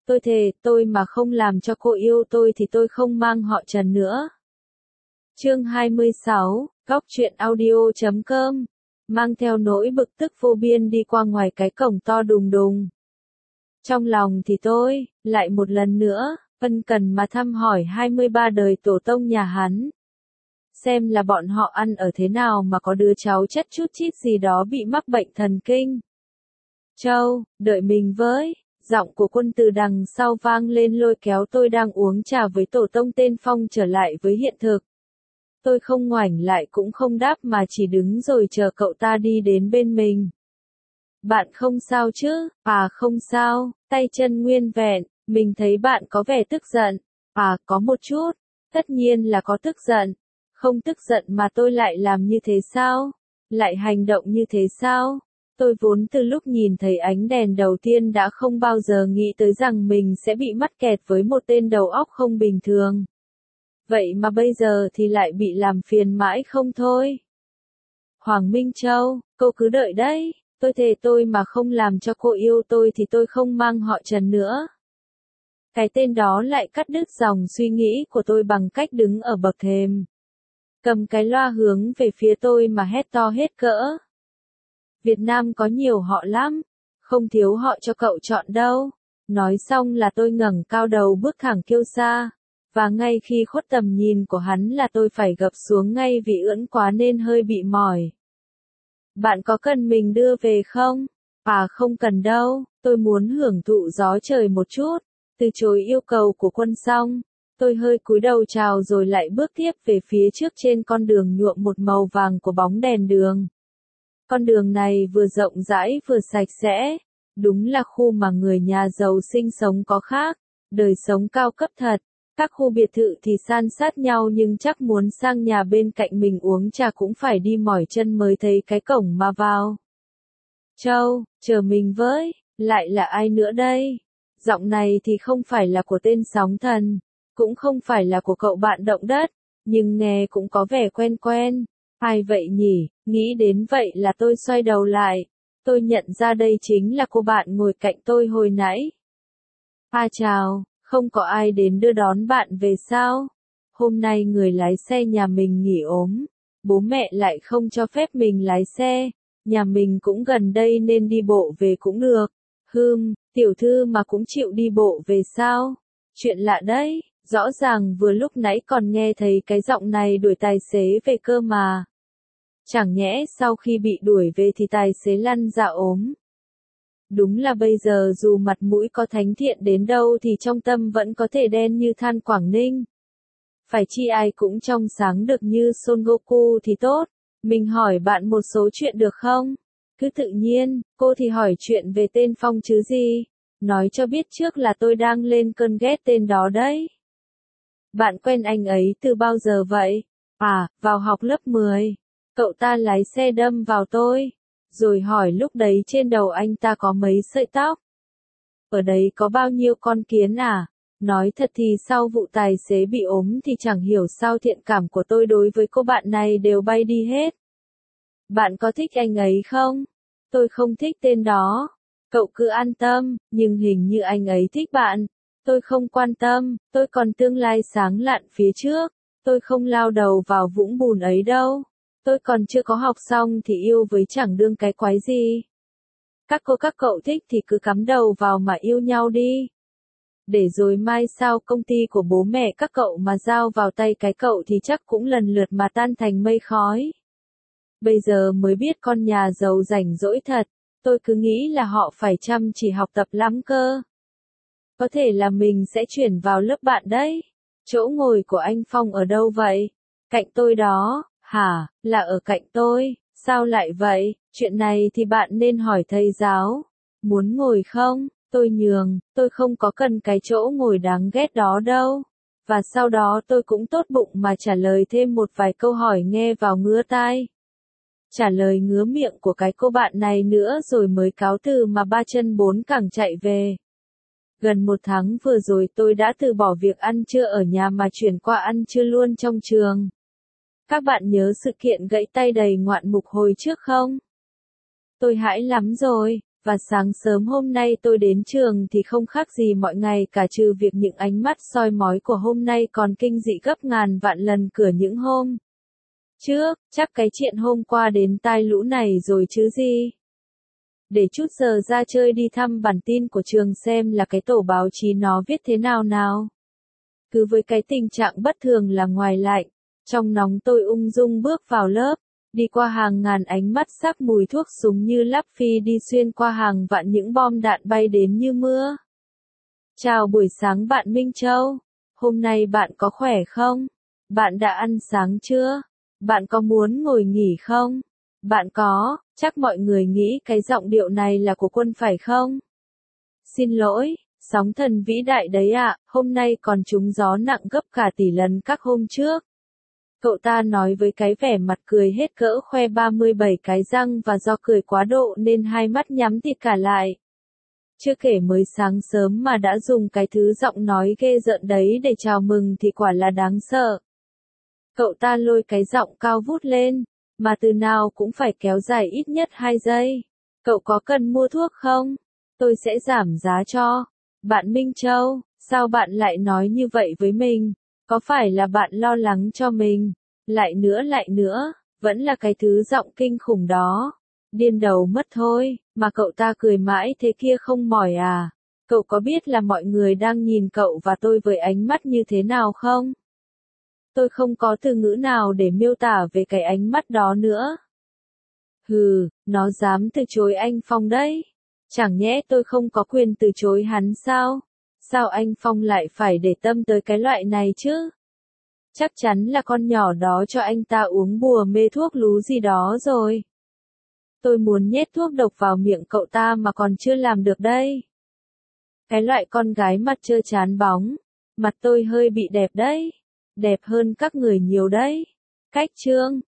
Tôi thề, tôi mà không làm cho cô yêu tôi thì tôi không mang họ Trần nữa. Chương 26, Góc truyện audio.com. Mang theo nỗi bực tức vô biên đi qua ngoài cái cổng to đùng đùng. Trong lòng thì tôi, lại một lần nữa, ân cần mà thăm hỏi 23 đời tổ tông nhà hắn. Xem là bọn họ ăn ở thế nào mà có đứa cháu chất chút chít gì đó bị mắc bệnh thần kinh. Châu, đợi mình với. Giọng của Quân từ đằng sau vang lên lôi kéo tôi đang uống trà với tổ tông tên Phong trở lại với hiện thực. Tôi không ngoảnh lại cũng không đáp mà chỉ đứng rồi chờ cậu ta đi đến bên mình. Bạn không sao chứ? À không sao, tay chân nguyên vẹn, mình thấy bạn có vẻ tức giận. À có một chút, tất nhiên là có tức giận. Không tức giận mà tôi lại làm như thế sao? Lại hành động như thế sao? Tôi vốn từ lúc nhìn thấy ánh đèn đầu tiên đã không bao giờ nghĩ tới rằng mình sẽ bị mắc kẹt với một tên đầu óc không bình thường. Vậy mà bây giờ thì lại bị làm phiền mãi không thôi. Hoàng Minh Châu, cô cứ đợi đấy, tôi thề tôi mà không làm cho cô yêu tôi thì tôi không mang họ Trần nữa. Cái tên đó lại cắt đứt dòng suy nghĩ của tôi bằng cách đứng ở bậc thềm. Cầm cái loa hướng về phía tôi mà hét to hết cỡ. Việt Nam có nhiều họ lắm, không thiếu họ cho cậu chọn đâu. Nói xong là tôi ngẩng cao đầu bước thẳng kêu xa. Và ngay khi khuất tầm nhìn của hắn là tôi phải gập xuống ngay vì ưỡn quá nên hơi bị mỏi. Bạn có cần mình đưa về không? À không cần đâu, tôi muốn hưởng thụ gió trời một chút. Từ chối yêu cầu của Quân xong, tôi hơi cúi đầu chào rồi lại bước tiếp về phía trước trên con đường nhuộm một màu vàng của bóng đèn đường. Con đường này vừa rộng rãi vừa sạch sẽ, đúng là khu mà người nhà giàu sinh sống có khác, đời sống cao cấp thật. Các khu biệt thự thì san sát nhau nhưng chắc muốn sang nhà bên cạnh mình uống trà cũng phải đi mỏi chân mới thấy cái cổng mà vào. Châu, chờ mình với, lại là ai nữa đây? Giọng này thì không phải là của tên sóng thần, cũng không phải là của cậu bạn động đất, nhưng nghe cũng có vẻ quen quen. Ai vậy nhỉ? Nghĩ đến vậy là tôi xoay đầu lại. Tôi nhận ra đây chính là cô bạn ngồi cạnh tôi hồi nãy. À chào, không có ai đến đưa đón bạn về sao? Hôm nay người lái xe nhà mình nghỉ ốm. Bố mẹ lại không cho phép mình lái xe. Nhà mình cũng gần đây nên đi bộ về cũng được. Tiểu thư mà cũng chịu đi bộ về sao? Chuyện lạ đấy. Rõ ràng vừa lúc nãy còn nghe thấy cái giọng này đuổi tài xế về cơ mà. Chẳng nhẽ sau khi bị đuổi về thì tài xế lăn ra ốm. Đúng là bây giờ dù mặt mũi có thánh thiện đến đâu thì trong tâm vẫn có thể đen như than Quảng Ninh. Phải chi ai cũng trong sáng được như Son Goku thì tốt. Mình hỏi bạn một số chuyện được không? Cứ tự nhiên, cô thì hỏi chuyện về tên Phong chứ gì. Nói cho biết trước là tôi đang lên cơn ghét tên đó đấy. Bạn quen anh ấy từ bao giờ vậy? À, vào học lớp 10. Cậu ta lái xe đâm vào tôi. Rồi hỏi lúc đấy trên đầu anh ta có mấy sợi tóc. Ở đấy có bao nhiêu con kiến à? Nói thật thì sau vụ tài xế bị ốm thì chẳng hiểu sao thiện cảm của tôi đối với cô bạn này đều bay đi hết. Bạn có thích anh ấy không? Tôi không thích tên đó. Cậu cứ an tâm, nhưng hình như anh ấy thích bạn. Tôi không quan tâm, tôi còn tương lai sáng lạn phía trước. Tôi không lao đầu vào vũng bùn ấy đâu. Tôi còn chưa có học xong thì yêu với chẳng đương cái quái gì. Các cô các cậu thích thì cứ cắm đầu vào mà yêu nhau đi. Để rồi mai sau công ty của bố mẹ các cậu mà giao vào tay cái cậu thì chắc cũng lần lượt mà tan thành mây khói. Bây giờ mới biết con nhà giàu rảnh rỗi thật, tôi cứ nghĩ là họ phải chăm chỉ học tập lắm cơ. Có thể là mình sẽ chuyển vào lớp bạn đấy. Chỗ ngồi của anh Phong ở đâu vậy? Cạnh tôi đó. Hả, là ở cạnh tôi, sao lại vậy? Chuyện này thì bạn nên hỏi thầy giáo. Muốn ngồi không? Tôi nhường, tôi không có cần cái chỗ ngồi đáng ghét đó đâu. Và sau đó tôi cũng tốt bụng mà trả lời thêm một vài câu hỏi nghe vào ngứa tai. Trả lời ngứa miệng của cái cô bạn này nữa rồi mới cáo từ mà ba chân bốn cẳng chạy về. Gần 1 tháng vừa rồi tôi đã từ bỏ việc ăn trưa ở nhà mà chuyển qua ăn trưa luôn trong trường. Các bạn nhớ sự kiện gãy tay đầy ngoạn mục hồi trước không? Tôi hãi lắm rồi, Và sáng sớm hôm nay tôi đến trường thì không khác gì mọi ngày cả, trừ việc những ánh mắt soi mói của hôm nay còn kinh dị gấp ngàn vạn lần cửa những hôm trước, chắc cái chuyện hôm qua đến tai lũ này rồi chứ gì. Để chút giờ ra chơi đi thăm bản tin của trường xem là cái tổ báo chí nó viết thế nào nào. Cứ với cái tình trạng bất thường là ngoài lạnh, trong nóng tôi ung dung bước vào lớp, đi qua hàng ngàn ánh mắt sắc mùi thuốc súng như lắp phi đi xuyên qua hàng vạn những bom đạn bay đến như mưa. Chào buổi sáng bạn Minh Châu, hôm nay bạn có khỏe không? Bạn đã ăn sáng chưa? Bạn có muốn ngồi nghỉ không? Bạn có, chắc mọi người nghĩ cái giọng điệu này là của Quân phải không? Xin lỗi, sóng thần vĩ đại đấy ạ, hôm nay còn trúng gió nặng gấp cả tỷ lần các hôm trước. Cậu ta nói với cái vẻ mặt cười hết cỡ, khoe 37 cái răng và do cười quá độ nên hai mắt nhắm tịt cả lại. Chưa kể mới sáng sớm mà đã dùng cái thứ giọng nói ghê rợn đấy để chào mừng thì quả là đáng sợ. Cậu ta lôi cái giọng cao vút lên, mà từ nào cũng phải kéo dài ít nhất 2 giây. Cậu có cần mua thuốc không? Tôi sẽ giảm giá cho. Bạn Minh Châu, sao bạn lại nói như vậy với mình? Có phải là bạn lo lắng cho mình? Lại nữa, vẫn là cái thứ giọng kinh khủng đó. Điên đầu mất thôi, mà cậu ta cười mãi thế kia không mỏi à? Cậu có biết là mọi người đang nhìn cậu và tôi với ánh mắt như thế nào không? Tôi không có từ ngữ nào để miêu tả về cái ánh mắt đó nữa. Hừ, nó dám từ chối anh Phong đấy. Chẳng nhẽ tôi không có quyền từ chối hắn sao? Sao anh Phong lại phải để tâm tới cái loại này chứ? Chắc chắn là con nhỏ đó cho anh ta uống bùa mê thuốc lú gì đó rồi. Tôi muốn nhét thuốc độc vào miệng cậu ta mà còn chưa làm được đây. Cái loại con gái mặt trơ trán bóng. Mặt tôi hơi bị đẹp đấy. Đẹp hơn các người nhiều đấy. Cách chương.